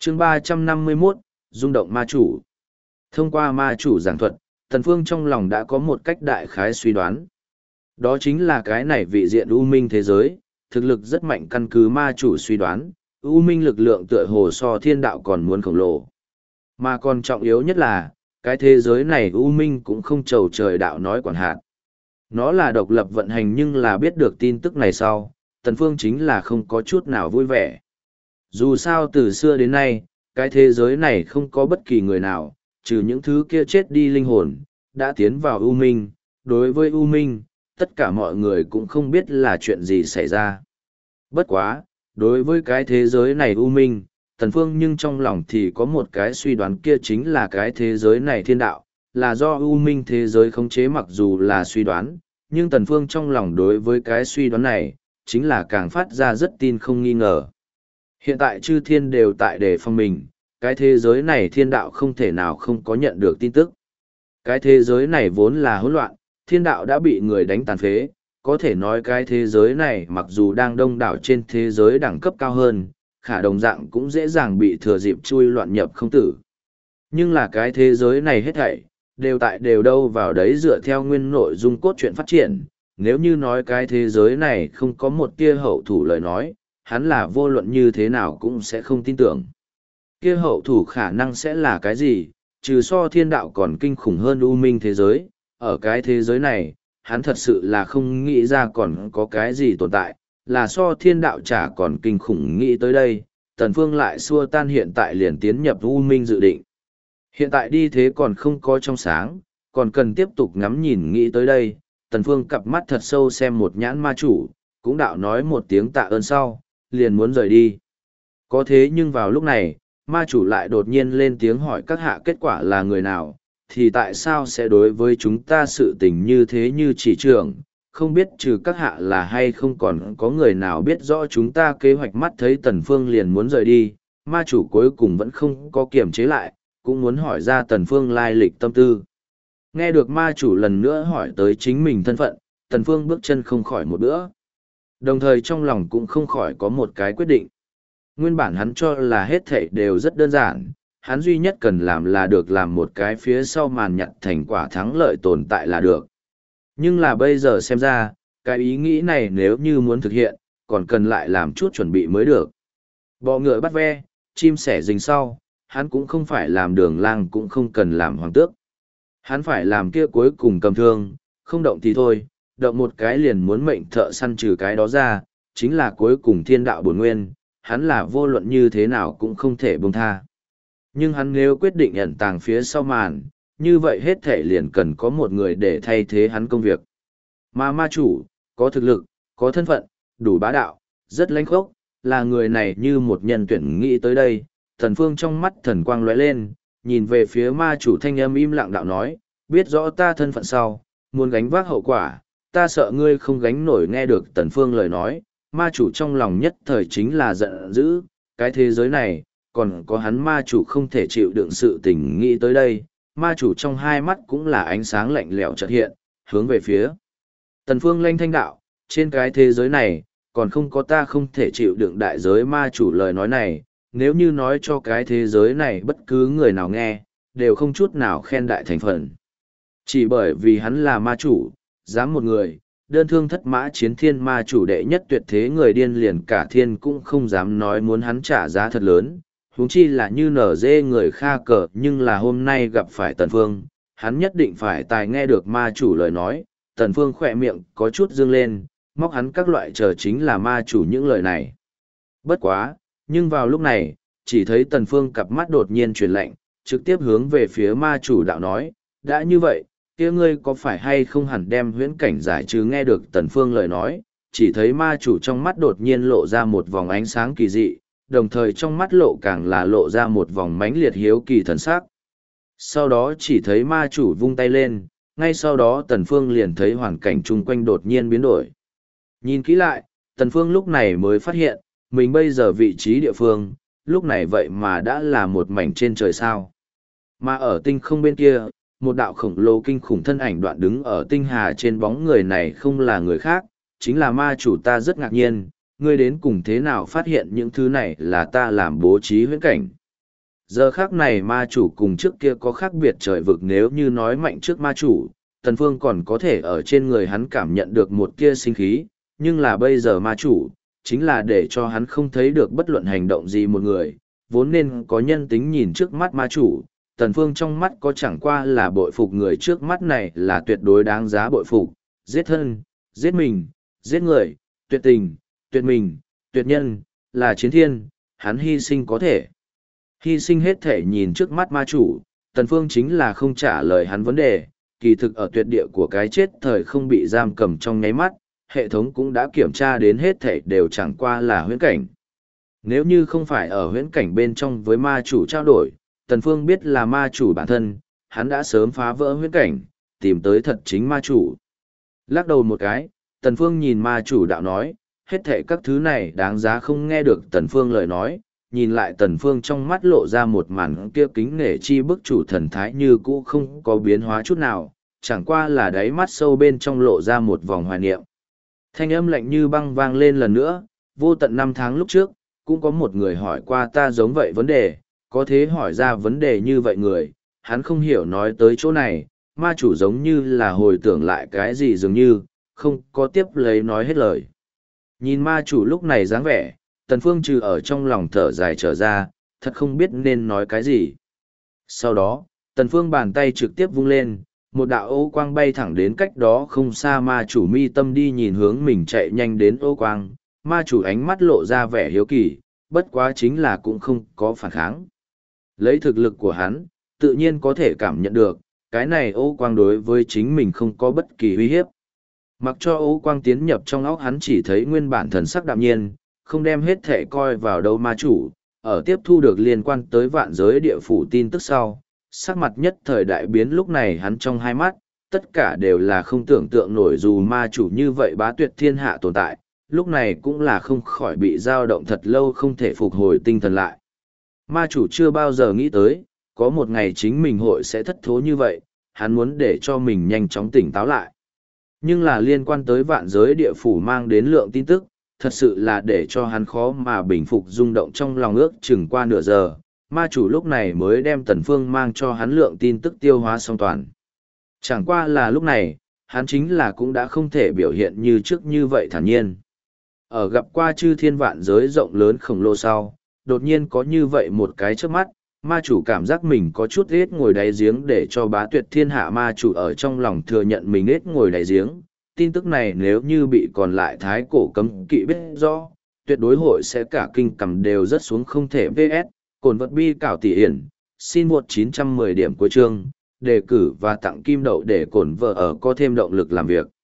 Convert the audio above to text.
chương 351, rung động ma chủ. Thông qua ma chủ giảng thuật, Tần Phương trong lòng đã có một cách đại khái suy đoán. Đó chính là cái này vị diện U Minh thế giới, thực lực rất mạnh. Căn cứ ma chủ suy đoán, U Minh lực lượng tựa hồ so thiên đạo còn muốn khổng lồ. Mà còn trọng yếu nhất là, cái thế giới này U Minh cũng không chầu trời đạo nói quản hạt. Nó là độc lập vận hành, nhưng là biết được tin tức này sau, Tần Phương chính là không có chút nào vui vẻ. Dù sao từ xưa đến nay, cái thế giới này không có bất kỳ người nào, trừ những thứ kia chết đi linh hồn, đã tiến vào U Minh. Đối với U Minh, tất cả mọi người cũng không biết là chuyện gì xảy ra. Bất quá, đối với cái thế giới này U Minh, Tần Phương nhưng trong lòng thì có một cái suy đoán, kia chính là cái thế giới này thiên đạo, là do U Minh thế giới khống chế. Mặc dù là suy đoán, nhưng Tần Phương trong lòng đối với cái suy đoán này, chính là càng phát ra rất tin không nghi ngờ. Hiện tại chư thiên đều tại đề phòng mình, cái thế giới này thiên đạo không thể nào không có nhận được tin tức. Cái thế giới này vốn là hỗn loạn, thiên đạo đã bị người đánh tàn phế, có thể nói cái thế giới này mặc dù đang đông đảo trên thế giới đẳng cấp cao hơn, khả đồng dạng cũng dễ dàng bị thừa dịp chui loạn nhập không tử. Nhưng là cái thế giới này hết thảy, đều đâu vào đấy dựa theo nguyên nội dung cốt truyện phát triển. Nếu như nói cái thế giới này không có một tia hậu thủ lời nói, hắn là vô luận như thế nào cũng sẽ không tin tưởng. Kia hậu thủ khả năng sẽ là cái gì, trừ so thiên đạo còn kinh khủng hơn U Minh thế giới, ở cái thế giới này, hắn thật sự là không nghĩ ra còn có cái gì tồn tại, là so thiên đạo chả còn kinh khủng. Nghĩ tới đây, Tần Phương lại xua tan hiện tại liền tiến nhập U Minh dự định. Hiện tại đi thế còn không có trong sáng, còn cần tiếp tục ngắm nhìn. Nghĩ tới đây, Tần Phương cặp mắt thật sâu xem một nhãn ma chủ, cũng đạo nói một tiếng tạ ơn sau, liền muốn rời đi. Có thế nhưng vào lúc này, ma chủ lại đột nhiên lên tiếng hỏi các hạ kết quả là người nào, thì tại sao sẽ đối với chúng ta sự tình như thế như chỉ trưởng, không biết trừ các hạ là hay không còn có người nào biết rõ chúng ta kế hoạch. Mắt thấy Tần Phương liền muốn rời đi, ma chủ cuối cùng vẫn không có kiềm chế lại, cũng muốn hỏi ra Tần Phương lai lịch tâm tư. Nghe được ma chủ lần nữa hỏi tới chính mình thân phận, Tần Phương bước chân không khỏi một bữa. Đồng thời trong lòng cũng không khỏi có một cái quyết định. Nguyên bản hắn cho là hết thảy đều rất đơn giản, hắn duy nhất cần làm là được làm một cái phía sau màn nhận thành quả thắng lợi tồn tại là được. Nhưng là bây giờ xem ra, cái ý nghĩ này nếu như muốn thực hiện, còn cần lại làm chút chuẩn bị mới được. Bọ ngựa bắt ve, chim sẻ rình sau, hắn cũng không phải làm đường lang, cũng không cần làm hoàng tước. Hắn phải làm kia cuối cùng cầm thương, không động thì thôi, động một cái liền muốn mệnh thợ săn. Trừ cái đó ra, chính là cuối cùng thiên đạo bổn nguyên, hắn là vô luận như thế nào cũng không thể buông tha. Nhưng hắn nếu quyết định ẩn tàng phía sau màn, như vậy hết thể liền cần có một người để thay thế hắn công việc. Mà ma chủ, có thực lực, có thân phận, đủ bá đạo, rất lãnh khốc, là người này như một nhân tuyển. Nghĩ tới đây, Tần Phương trong mắt thần quang lóe lên, nhìn về phía ma chủ, thanh âm im lặng đạo nói, biết rõ ta thân phận sau, muốn gánh vác hậu quả, ta sợ ngươi không gánh nổi. Nghe được Tần Phương lời nói, ma chủ trong lòng nhất thời chính là giận dữ, cái thế giới này, còn có hắn ma chủ không thể chịu đựng sự tình. Nghĩ tới đây, ma chủ trong hai mắt cũng là ánh sáng lạnh lẽo chợt hiện, hướng về phía Tần Phương lanh thanh đạo, trên cái thế giới này, còn không có ta không thể chịu đựng đại giới. Ma chủ lời nói này, nếu như nói cho cái thế giới này bất cứ người nào nghe, đều không chút nào khen đại thành phần. Chỉ bởi vì hắn là ma chủ, dám một người, đơn thương thất mã chiến thiên ma chủ đệ nhất tuyệt thế, người điên liền cả thiên cũng không dám nói muốn hắn trả giá thật lớn. Huống chi là như nở dê người kha cờ. Nhưng là hôm nay gặp phải Tần Phương, hắn nhất định phải tài. Nghe được ma chủ lời nói, Tần Phương khỏe miệng có chút dương lên, móc hắn các loại chờ chính là ma chủ những lời này. Bất quá, nhưng vào lúc này, chỉ thấy Tần Phương cặp mắt đột nhiên chuyển lạnh, trực tiếp hướng về phía ma chủ đạo nói, đã như vậy, kia ngươi có phải hay không hẳn đem huyễn cảnh giải trừ. Nghe được Tần Phương lời nói, chỉ thấy ma chủ trong mắt đột nhiên lộ ra một vòng ánh sáng kỳ dị, đồng thời trong mắt lộ càng là lộ ra một vòng mãnh liệt hiếu kỳ thần sắc. Sau đó chỉ thấy ma chủ vung tay lên, ngay sau đó Tần Phương liền thấy hoàn cảnh chung quanh đột nhiên biến đổi. Nhìn kỹ lại, Tần Phương lúc này mới phát hiện, mình bây giờ vị trí địa phương, lúc này vậy mà đã là một mảnh trên trời sao. Mà ở tinh không bên kia, một đạo khổng lồ kinh khủng thân ảnh đoạn đứng ở tinh hà trên. Bóng người này không là người khác, chính là ma chủ. Ta rất ngạc nhiên, ngươi đến cùng thế nào phát hiện những thứ này là ta làm bố trí huyễn cảnh. Giờ khác này ma chủ cùng trước kia có khác biệt trời vực, nếu như nói mạnh trước ma chủ, Tần Phương còn có thể ở trên người hắn cảm nhận được một tia sinh khí, nhưng là bây giờ ma chủ, chính là để cho hắn không thấy được bất luận hành động gì một người, vốn nên có nhân tính nhìn trước mắt ma chủ. Tần Phương trong mắt có chẳng qua là bội phục người trước mắt này là tuyệt đối đáng giá bội phục, giết thân, giết mình, giết người, tuyệt tình, tuyệt mình, tuyệt nhân, là chiến thiên, hắn hy sinh có thể. Hy sinh hết thể nhìn trước mắt ma chủ, Tần Phương chính là không trả lời hắn vấn đề, kỳ thực ở tuyệt địa của cái chết thời không bị giam cầm trong nháy mắt, hệ thống cũng đã kiểm tra đến hết thể đều chẳng qua là huyễn cảnh. Nếu như không phải ở huyễn cảnh bên trong với ma chủ trao đổi, Tần Phương biết là ma chủ bản thân, hắn đã sớm phá vỡ huyễn cảnh, tìm tới thật chính ma chủ. Lắc đầu một cái, Tần Phương nhìn ma chủ đạo nói, hết thảy các thứ này đáng giá không. Nghe được Tần Phương lời nói, nhìn lại Tần Phương trong mắt lộ ra một màn kia kính nể chi bức chủ thần thái như cũ không có biến hóa chút nào, chẳng qua là đáy mắt sâu bên trong lộ ra một vòng hoài niệm. Thanh âm lạnh như băng vang lên lần nữa, vô tận 5 tháng lúc trước, cũng có một người hỏi qua ta giống vậy vấn đề, có thế hỏi ra vấn đề như vậy người, hắn không hiểu nói tới chỗ này, ma chủ giống như là hồi tưởng lại cái gì dường như, không có tiếp lấy nói hết lời. Nhìn ma chủ lúc này dáng vẻ, Tần Phương trừ ở trong lòng thở dài trở ra, thật không biết nên nói cái gì. Sau đó, Tần Phương bàn tay trực tiếp vung lên, một đạo ô quang bay thẳng đến cách đó không xa ma chủ mi tâm đi nhìn hướng mình chạy nhanh đến ô quang, ma chủ ánh mắt lộ ra vẻ hiếu kỳ, bất quá chính là cũng không có phản kháng. Lấy thực lực của hắn, tự nhiên có thể cảm nhận được, cái này ô quang đối với chính mình không có bất kỳ uy hiếp. Mặc cho ô quang tiến nhập trong óc hắn chỉ thấy nguyên bản thần sắc đạm nhiên, không đem hết thể coi vào đâu ma chủ, ở tiếp thu được liên quan tới vạn giới địa phủ tin tức sau, sắc mặt nhất thời đại biến lúc này hắn trong hai mắt, tất cả đều là không tưởng tượng nổi dù ma chủ như vậy bá tuyệt thiên hạ tồn tại, lúc này cũng là không khỏi bị dao động thật lâu không thể phục hồi tinh thần lại. Ma chủ chưa bao giờ nghĩ tới, có một ngày chính mình hội sẽ thất thố như vậy, hắn muốn để cho mình nhanh chóng tỉnh táo lại. Nhưng là liên quan tới vạn giới địa phủ mang đến lượng tin tức, thật sự là để cho hắn khó mà bình phục rung động trong lòng ước chừng qua nửa giờ, ma chủ lúc này mới đem Tần Phương mang cho hắn lượng tin tức tiêu hóa xong toàn. Chẳng qua là lúc này, hắn chính là cũng đã không thể biểu hiện như trước như vậy thản nhiên. Ở gặp qua chư thiên vạn giới rộng lớn khổng lồ sau, đột nhiên có như vậy một cái trước mắt, ma chủ cảm giác mình có chút ghét ngồi đáy giếng để cho bá tuyệt thiên hạ ma chủ ở trong lòng thừa nhận mình ghét ngồi đáy giếng. Tin tức này nếu như bị còn lại thái cổ cấm kỵ biết rõ, tuyệt đối hội sẽ cả kinh cầm đều rất xuống không thể vs, cồn vật bi cảo tỷ hiển, xin 1910 điểm cuối chương, đề cử và tặng kim đậu để cồn vợ ở có thêm động lực làm việc.